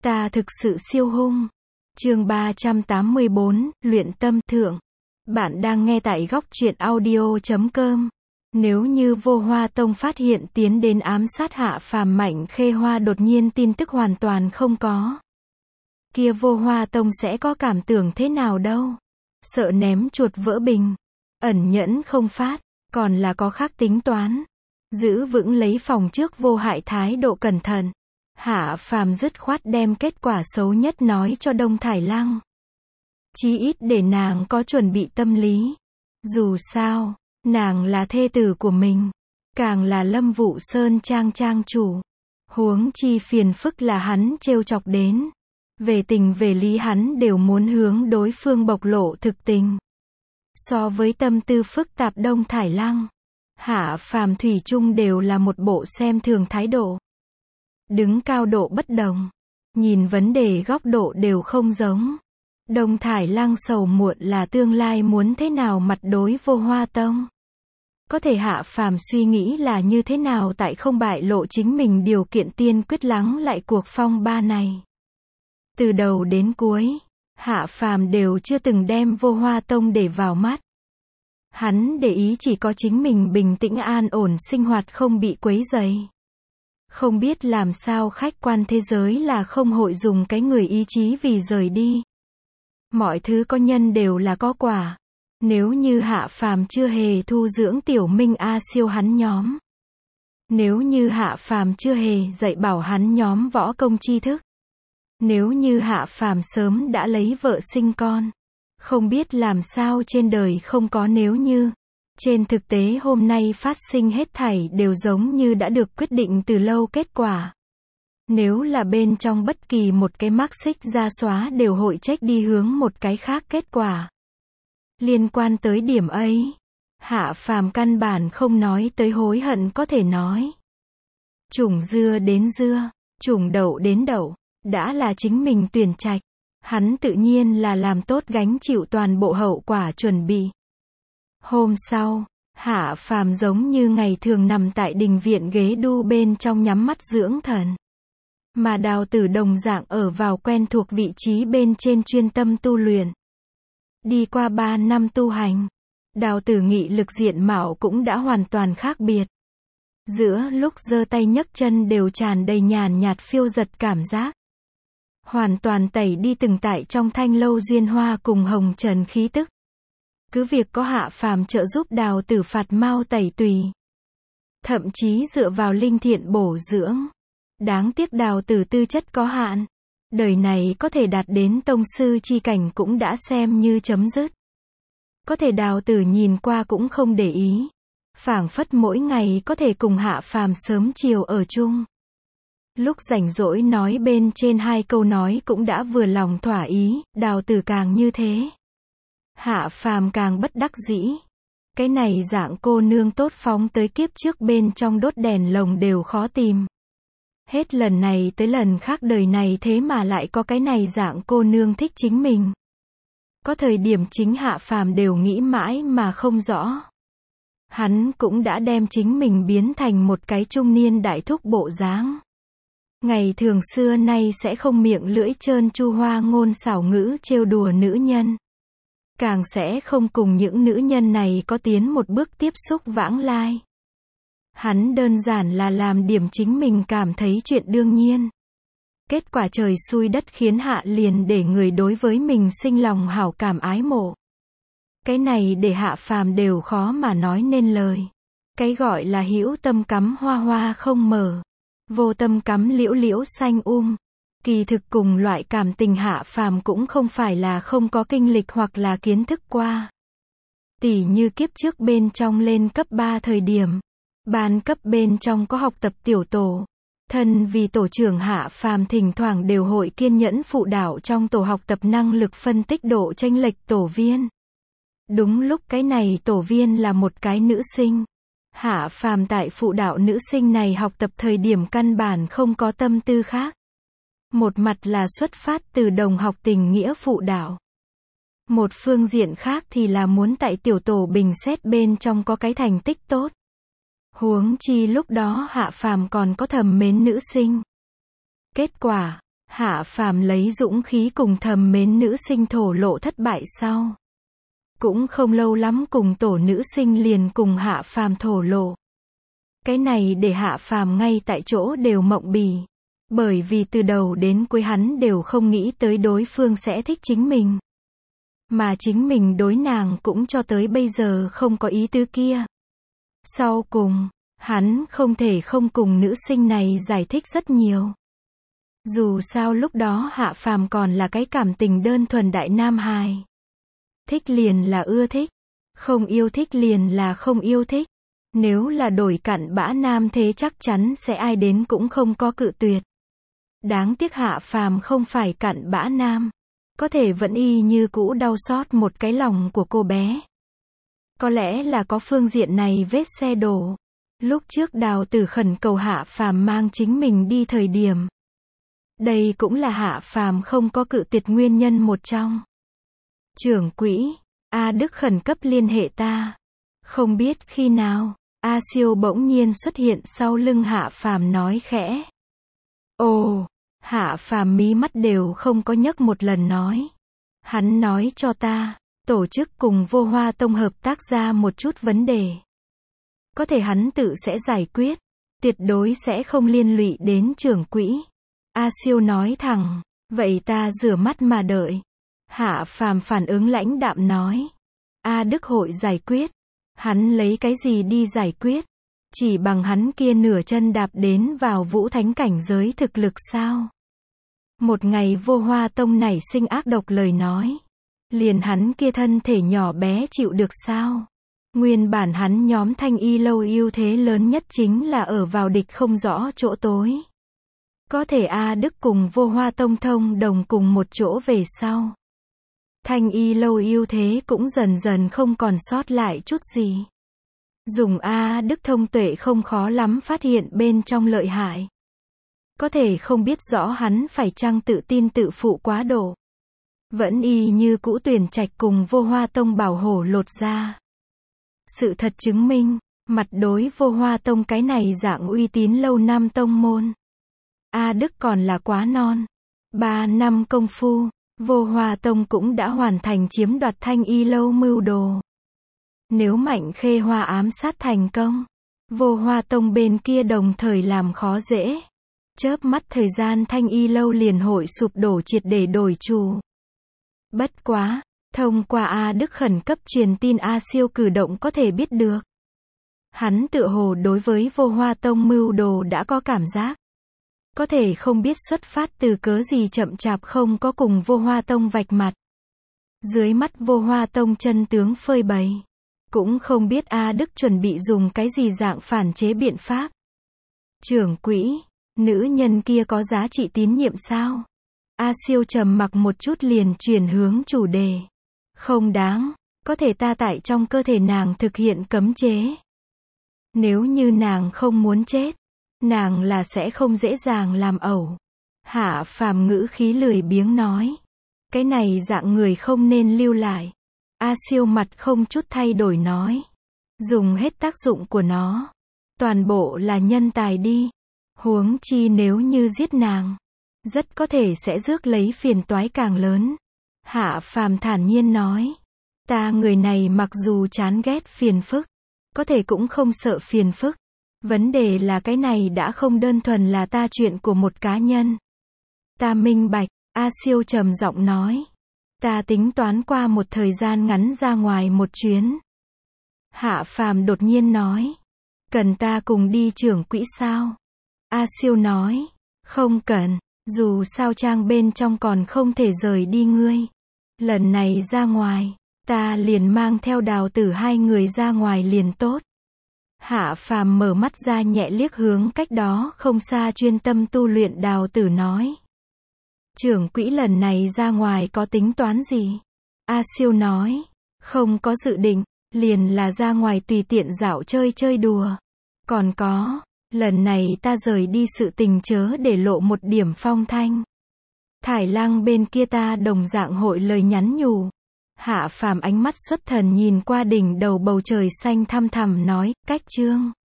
Ta thực sự siêu hung. Chương 384, luyện tâm thượng. Bạn đang nghe tại góc truyện audio.com. Nếu như Vô Hoa Tông phát hiện tiến đến ám sát Hạ Phàm, Mạnh Khê Hoa đột nhiên tin tức hoàn toàn không có, kia Vô Hoa Tông sẽ có cảm tưởng thế nào đâu? Sợ ném chuột vỡ bình, ẩn nhẫn không phát, còn là có khác tính toán. Giữ vững lấy phòng trước vô hại thái độ cẩn thận. Hạ Phàm dứt khoát đem kết quả xấu nhất nói cho Đông Thải Lăng. Chí ít để nàng có chuẩn bị tâm lý. Dù sao, nàng là thê tử của mình, càng là Lâm Vụ Sơn trang trang chủ. Huống chi phiền phức là hắn trêu chọc đến. Về tình về lý hắn đều muốn hướng đối phương bộc lộ thực tình. So với tâm tư phức tạp Đông Thải Lăng, Hạ Phàm thủy chung đều là một bộ xem thường thái độ. Đứng cao độ bất đồng, nhìn vấn đề góc độ đều không giống. Đông Thải Lăng sầu muộn là tương lai muốn thế nào mặt đối Vô Hoa Tông. Có thể Hạ Phàm suy nghĩ là như thế nào tại không bại lộ chính mình điều kiện tiên quyết lắng lại cuộc phong ba này. Từ đầu đến cuối, Hạ Phàm đều chưa từng đem Vô Hoa Tông để vào mắt. Hắn để ý chỉ có chính mình bình tĩnh an ổn sinh hoạt không bị quấy rầy. Không biết làm sao khách quan thế giới là không hội dùng cái người ý chí vì rời đi. Mọi thứ có nhân đều là có quả. Nếu như Hạ Phàm chưa hề thu dưỡng Tiểu Minh A Siêu hắn nhóm. Nếu như Hạ Phàm chưa hề dạy bảo hắn nhóm võ công tri thức. Nếu như Hạ Phàm sớm đã lấy vợ sinh con. Không biết làm sao trên đời không có nếu như. Trên thực tế hôm nay phát sinh hết thảy đều giống như đã được quyết định từ lâu kết quả. Nếu là bên trong bất kỳ một cái mác xích ra xóa đều hội trách đi hướng một cái khác kết quả. Liên quan tới điểm ấy, Hạ Phàm căn bản không nói tới hối hận có thể nói. Chủng dưa đến dưa, chủng đậu đến đậu, đã là chính mình tuyển trạch. Hắn tự nhiên là làm tốt gánh chịu toàn bộ hậu quả chuẩn bị. Hôm sau, Hạ Phàm giống như ngày thường nằm tại đình viện ghế đu bên trong nhắm mắt dưỡng thần. Mà Đào Tử đồng dạng ở vào quen thuộc vị trí bên trên chuyên tâm tu luyện. Đi qua 3 năm tu hành, Đào Tử nghị lực diện mạo cũng đã hoàn toàn khác biệt. Giữa lúc giơ tay nhấc chân đều tràn đầy nhàn nhạt phiêu giật cảm giác. Hoàn toàn tẩy đi từng tại trong Thanh Lâu duyên hoa cùng hồng trần khí tức. Cứ việc có Hạ Phàm trợ giúp Đào Tử phạt mau tẩy tùy. Thậm chí dựa vào linh thiện bổ dưỡng. Đáng tiếc Đào Tử tư chất có hạn. Đời này có thể đạt đến tông sư chi cảnh cũng đã xem như chấm dứt. Có thể Đào Tử nhìn qua cũng không để ý. Phảng phất mỗi ngày có thể cùng Hạ Phàm sớm chiều ở chung. Lúc rảnh rỗi nói bên trên 2 câu nói cũng đã vừa lòng thỏa ý, Đào Tử càng như thế. Hạ Phàm càng bất đắc dĩ. Cái này dạng cô nương tốt phóng tới kiếp trước bên trong đốt đèn lồng đều khó tìm. Hết lần này tới lần khác đời này thế mà lại có cái này dạng cô nương thích chính mình. Có thời điểm chính Hạ Phàm đều nghĩ mãi mà không rõ. Hắn cũng đã đem chính mình biến thành một cái trung niên đại thúc bộ dáng. Ngày thường xưa nay sẽ không miệng lưỡi trơn tru hoa ngôn xảo ngữ trêu đùa nữ nhân. Càng sẽ không cùng những nữ nhân này có tiến một bước tiếp xúc vãng lai. Hắn đơn giản là làm điểm chính mình cảm thấy chuyện đương nhiên. Kết quả trời xui đất khiến hạ liền để người đối với mình sinh lòng hảo cảm ái mộ. Cái này để Hạ Phàm đều khó mà nói nên lời. Cái gọi là hữu tâm cắm hoa hoa không mở. Vô tâm cắm liễu liễu xanh Kỳ thực cùng loại cảm tình Hạ Phàm cũng không phải là không có kinh lịch hoặc là kiến thức qua. Tỉ như kiếp trước bên trong lên cấp 3 thời điểm. Ban cấp bên trong có học tập tiểu tổ. Thân vì tổ trưởng Hạ Phàm thỉnh thoảng đều hội kiên nhẫn phụ đạo trong tổ học tập năng lực phân tích độ chênh lệch tổ viên. Đúng lúc cái này tổ viên là một cái nữ sinh. Hạ Phàm tại phụ đạo nữ sinh này học tập thời điểm căn bản không có tâm tư khác. Một mặt là xuất phát từ đồng học tình nghĩa phụ đạo. Một phương diện khác thì là muốn tại tiểu tổ bình xét bên trong có cái thành tích tốt. Huống chi lúc đó Hạ Phàm còn có thầm mến nữ sinh. Kết quả, Hạ Phàm lấy dũng khí cùng thầm mến nữ sinh thổ lộ thất bại sau. Cũng không lâu lắm cùng tổ nữ sinh liền cùng Hạ Phàm thổ lộ. Cái này để Hạ Phàm ngay tại chỗ đều mộng bì. Bởi vì từ đầu đến cuối hắn đều không nghĩ tới đối phương sẽ thích chính mình. Mà chính mình đối nàng cũng cho tới bây giờ không có ý tứ kia. Sau cùng, hắn không thể không cùng nữ sinh này giải thích rất nhiều. Dù sao lúc đó Hạ Phàm còn là cái cảm tình đơn thuần đại nam hài. Thích liền là ưa thích, không yêu thích liền là không yêu thích. Nếu là đổi cặn bã nam thế chắc chắn sẽ ai đến cũng không có cự tuyệt. Đáng tiếc Hạ Phàm không phải cặn bã nam. Có thể vẫn y như cũ đau xót một cái lòng của cô bé. Có lẽ là có phương diện này vết xe đổ. Lúc trước Đào Tử khẩn cầu Hạ Phàm mang chính mình đi thời điểm. Đây cũng là Hạ Phàm không có cự tuyệt nguyên nhân một trong. Trưởng quỹ, A Đức khẩn cấp liên hệ ta. Không biết khi nào, A Siêu bỗng nhiên xuất hiện sau lưng Hạ Phàm nói khẽ. Ồ, Hạ Phàm mí mắt đều không có nhấc một lần nói. Hắn nói cho ta, tổ chức cùng Vô Hoa Tông hợp tác ra một chút vấn đề. Có thể hắn tự sẽ giải quyết, tuyệt đối sẽ không liên lụy đến trưởng quỹ. A Siêu nói thẳng, vậy ta rửa mắt mà đợi. Hạ Phàm phản ứng lãnh đạm nói. A Đức hội giải quyết. Hắn lấy cái gì đi giải quyết? Chỉ bằng hắn kia nửa chân đạp đến vào vũ thánh cảnh giới thực lực sao? Một ngày Vô Hoa Tông nảy sinh ác độc lời nói. Liền hắn kia thân thể nhỏ bé chịu được sao? Nguyên bản hắn nhóm Thanh Y lâu ưu thế lớn nhất chính là ở vào địch không rõ chỗ tối. Có thể A Đức cùng Vô Hoa Tông thông đồng cùng một chỗ về sau. Thanh Y lâu ưu thế cũng dần dần không còn sót lại chút gì. Dùng A Đức thông tuệ không khó lắm phát hiện bên trong lợi hại. Có thể không biết rõ hắn phải chăng tự tin tự phụ quá độ. Vẫn y như cũ tuyển trạch cùng Vô Hoa Tông bảo hổ lột ra. Sự thật chứng minh, mặt đối Vô Hoa Tông cái này dạng uy tín lâu năm tông môn. A Đức còn là quá non. 3 năm công phu, Vô Hoa Tông cũng đã hoàn thành chiếm đoạt Thanh Y lâu mưu đồ. Nếu Mạnh Khê Hoa ám sát thành công, Vô Hoa Tông bên kia đồng thời làm khó dễ. Chớp mắt thời gian Thanh Y lâu liền hội sụp đổ triệt để đổi chủ. Bất quá, thông qua A Đức khẩn cấp truyền tin A Siêu cử động có thể biết được. Hắn tựa hồ đối với Vô Hoa Tông mưu đồ đã có cảm giác. Có thể không biết xuất phát từ cớ gì chậm chạp không có cùng Vô Hoa Tông vạch mặt. Dưới mắt Vô Hoa Tông chân tướng phơi bày. Cũng không biết A Đức chuẩn bị dùng cái gì dạng phản chế biện pháp. Trưởng quỹ, nữ nhân kia có giá trị tín nhiệm sao? A Siêu trầm mặc một chút liền chuyển hướng chủ đề. Không đáng, có thể ta tại trong cơ thể nàng thực hiện cấm chế. Nếu như nàng không muốn chết, nàng là sẽ không dễ dàng làm ẩu. Hạ Phàm ngữ khí lười biếng nói. Cái này dạng người không nên lưu lại. A Siêu mặt không chút thay đổi nói. Dùng hết tác dụng của nó. Toàn bộ là nhân tài đi. Huống chi nếu như giết nàng. Rất có thể sẽ rước lấy phiền toái càng lớn. Hạ Phàm thản nhiên nói. Ta người này mặc dù chán ghét phiền phức. Có thể cũng không sợ phiền phức. Vấn đề là cái này đã không đơn thuần là ta chuyện của một cá nhân. Ta minh bạch, A Siêu trầm giọng nói. Ta tính toán qua một thời gian ngắn ra ngoài một chuyến. Hạ Phàm đột nhiên nói. Cần ta cùng đi trưởng quỹ sao? A Siêu nói. Không cần, dù sao trang bên trong còn không thể rời đi ngươi. Lần này ra ngoài, ta liền mang theo Đào Tử hai người ra ngoài liền tốt. Hạ Phàm mở mắt ra nhẹ liếc hướng cách đó không xa chuyên tâm tu luyện Đào Tử nói. Trưởng quỹ lần này ra ngoài có tính toán gì? A Siêu nói. Không có dự định, liền là ra ngoài tùy tiện dạo chơi chơi đùa. Còn có, lần này ta rời đi sự tình chớ để lộ một điểm phong thanh. Thải Lang bên kia ta đồng dạng hội lời nhắn nhủ. Hạ Phàm ánh mắt xuất thần nhìn qua đỉnh đầu bầu trời xanh thăm thẳm nói, cách chương.